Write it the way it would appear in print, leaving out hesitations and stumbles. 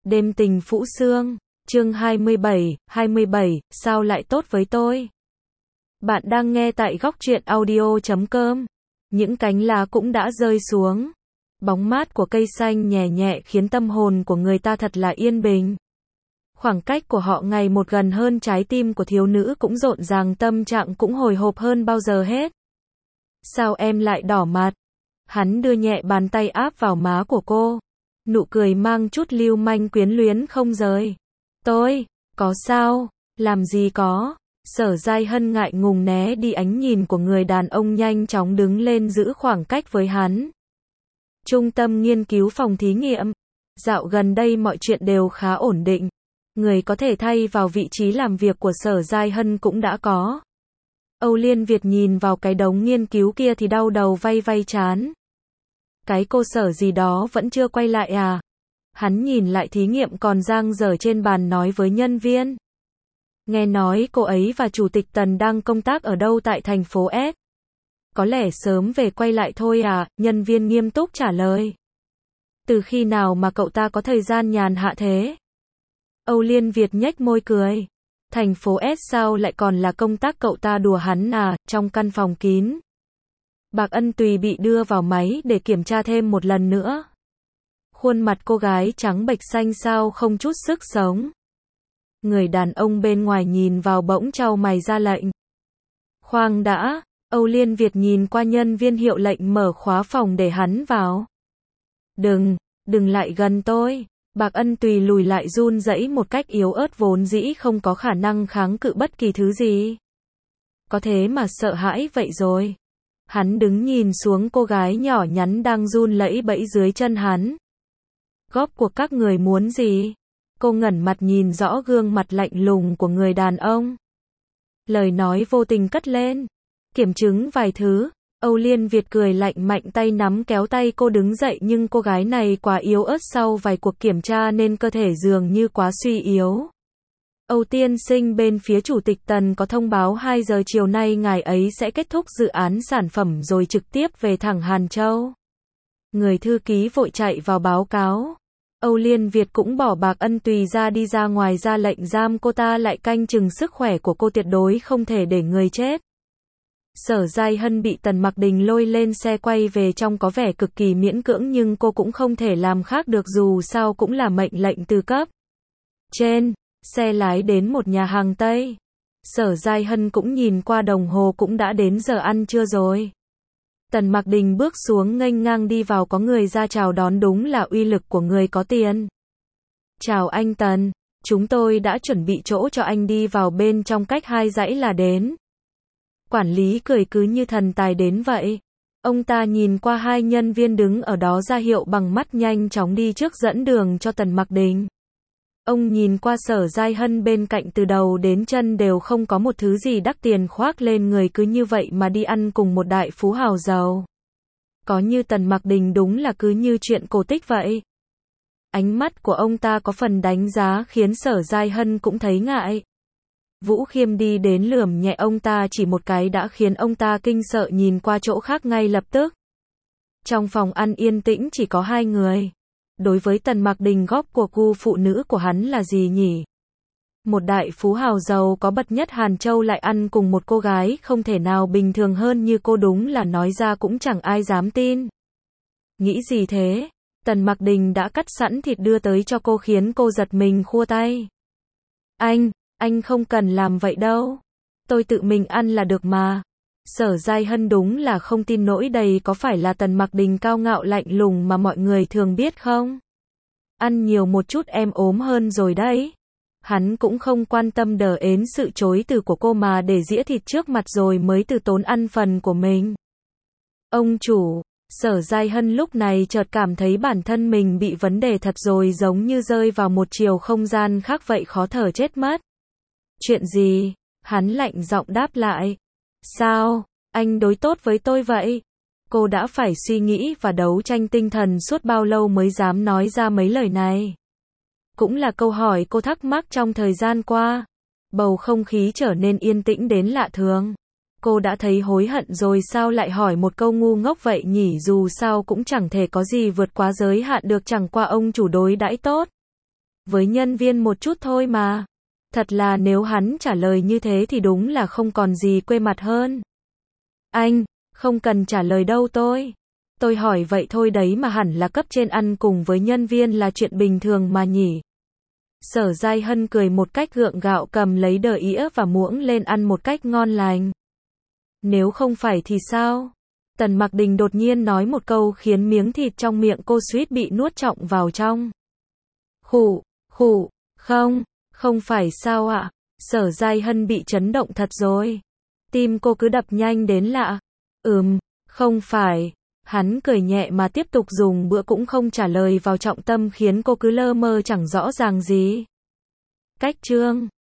Đêm tình Phũ Sương, chương 27, sao lại tốt với tôi? Bạn đang nghe tại góc truyện audio.com. Những cánh lá cũng đã rơi xuống. Bóng mát của cây xanh nhẹ nhẹ khiến tâm hồn của người ta thật là yên bình. Khoảng cách của họ ngày một gần hơn, trái tim của thiếu nữ cũng rộn ràng, tâm trạng cũng hồi hộp hơn bao giờ hết. Sao em lại đỏ mặt? Hắn đưa nhẹ bàn tay áp vào má của cô. Nụ cười mang chút lưu manh quyến luyến không rời. Tôi, có sao? Làm gì có? Sở Giai Hân ngại ngùng né đi ánh nhìn của người đàn ông, nhanh chóng đứng lên giữ khoảng cách với hắn. Trung tâm nghiên cứu phòng thí nghiệm. Dạo gần đây mọi chuyện đều khá ổn định. Người có thể thay vào vị trí làm việc của Sở Giai Hân cũng đã có. Âu Liên Việt nhìn vào cái đống nghiên cứu kia thì đau đầu vay vay chán. Cái cô Sở gì đó vẫn chưa quay lại à? Hắn nhìn lại thí nghiệm còn dang dở trên bàn, nói với nhân viên. Nghe nói cô ấy và Chủ tịch Tần đang công tác ở đâu tại thành phố S. Có lẽ sớm về quay lại thôi à? Nhân viên nghiêm túc trả lời. Từ khi nào mà cậu ta có thời gian nhàn hạ thế? Âu Liên Việt nhếch môi cười. Thành phố S sao lại còn là công tác, cậu ta đùa hắn à? Trong căn phòng kín, Bạc Ân Tùy bị đưa vào máy để kiểm tra thêm một lần nữa. Khuôn mặt cô gái trắng bệch xanh xao không chút sức sống. Người đàn ông bên ngoài nhìn vào bỗng chau mày ra lệnh. Khoan đã, Âu Liên Việt nhìn qua nhân viên hiệu lệnh mở khóa phòng để hắn vào. Đừng lại gần tôi. Bạc Ân Tùy lùi lại run rẩy một cách yếu ớt, vốn dĩ không có khả năng kháng cự bất kỳ thứ gì. Có thế mà sợ hãi vậy rồi. Hắn đứng nhìn xuống cô gái nhỏ nhắn đang run lẩy bẩy dưới chân hắn. Góp của các người muốn gì? Cô ngẩng mặt nhìn rõ gương mặt lạnh lùng của người đàn ông. Lời nói vô tình cất lên. Kiểm chứng vài thứ. Âu Liên Việt cười lạnh mạnh, tay nắm kéo tay cô đứng dậy, nhưng cô gái này quá yếu ớt, sau vài cuộc kiểm tra nên cơ thể dường như quá suy yếu. Âu tiên sinh, bên phía Chủ tịch Tần có thông báo 2 giờ chiều nay ngài ấy sẽ kết thúc dự án sản phẩm rồi trực tiếp về thẳng Hàn Châu. Người thư ký vội chạy vào báo cáo. Âu Liên Việt cũng bỏ Bạc Ân Tùy ra, đi ra ngoài ra lệnh giam cô ta lại canh chừng sức khỏe của cô, tuyệt đối không thể để người chết. Sở Giai Hân bị Tần Mặc Đình lôi lên xe quay về trong có vẻ cực kỳ miễn cưỡng, nhưng cô cũng không thể làm khác được, dù sao cũng là mệnh lệnh từ cấp trên. Xe lái đến một nhà hàng Tây. Sở Giai Hân cũng nhìn qua đồng hồ, cũng đã đến giờ ăn trưa rồi. Tần Mặc Đình bước xuống nghênh ngang đi vào, có người ra chào đón, đúng là uy lực của người có tiền. Chào anh Tần, chúng tôi đã chuẩn bị chỗ cho anh, đi vào bên trong, cách 2 dãy là đến. Quản lý cười cứ như thần tài đến vậy. Ông ta nhìn qua 2 nhân viên đứng ở đó ra hiệu bằng mắt, nhanh chóng đi trước dẫn đường cho Tần Mặc Đình. Ông nhìn qua Sở Giai Hân bên cạnh, từ đầu đến chân đều không có một thứ gì đắt tiền khoác lên người, cứ như vậy mà đi ăn cùng một đại phú hào giàu. Có như Tần Mặc Đình đúng là cứ như chuyện cổ tích vậy. Ánh mắt của ông ta có phần đánh giá khiến Sở Giai Hân cũng thấy ngại. Vũ Khiêm đi đến lườm nhẹ ông ta chỉ một cái đã khiến ông ta kinh sợ, nhìn qua chỗ khác ngay lập tức. Trong phòng ăn yên tĩnh chỉ có 2 người. Đối với Tần Mặc Đình, góp của gu phụ nữ của hắn là gì nhỉ? Một đại phú hào giàu có bậc nhất Hàn Châu lại ăn cùng một cô gái không thể nào bình thường hơn như cô, đúng là nói ra cũng chẳng ai dám tin. Nghĩ gì thế? Tần Mặc Đình đã cắt sẵn thịt đưa tới cho cô, khiến cô giật mình khua tay. Anh không cần làm vậy đâu. Tôi tự mình ăn là được mà. Sở Giai Hân đúng là không tin nổi, đây có phải là Tần Mặc Đình cao ngạo lạnh lùng mà mọi người thường biết không? Ăn nhiều một chút em ốm hơn rồi đấy. Hắn cũng không quan tâm đờ ến sự chối từ của cô, mà để dĩa thịt trước mặt rồi mới từ tốn ăn phần của mình. Ông chủ, Sở Giai Hân lúc này chợt cảm thấy bản thân mình bị vấn đề thật rồi, giống như rơi vào một chiều không gian khác vậy, khó thở chết mất. Chuyện gì? Hắn lạnh giọng đáp lại. Sao? Anh đối tốt với tôi vậy? Cô đã phải suy nghĩ và đấu tranh tinh thần suốt bao lâu mới dám nói ra mấy lời này? Cũng là câu hỏi cô thắc mắc trong thời gian qua. Bầu không khí trở nên yên tĩnh đến lạ thường. Cô đã thấy hối hận rồi, sao lại hỏi một câu ngu ngốc vậy nhỉ? Dù sao cũng chẳng thể có gì vượt quá giới hạn được, chẳng qua ông chủ đối đãi tốt. với nhân viên một chút thôi mà. Thật là nếu hắn trả lời như thế thì đúng là không còn gì quê mặt hơn. Anh, không cần trả lời đâu tôi. Tôi hỏi vậy thôi đấy mà hẳn là cấp trên ăn cùng với nhân viên là chuyện bình thường mà nhỉ. Sở Giai Hân cười một cách gượng gạo cầm lấy đờ ĩa và muỗng lên ăn một cách ngon lành. Nếu không phải thì sao? Tần Mặc Đình đột nhiên nói một câu khiến miếng thịt trong miệng cô suýt bị nuốt trọn vào trong. Khụ, khụ, không phải sao ạ? Sở Giai Hân bị chấn động thật rồi. Tim cô cứ đập nhanh đến lạ. Không phải. Hắn cười nhẹ mà tiếp tục dùng bữa cũng không trả lời vào trọng tâm khiến cô cứ lơ mơ chẳng rõ ràng gì. Cách chương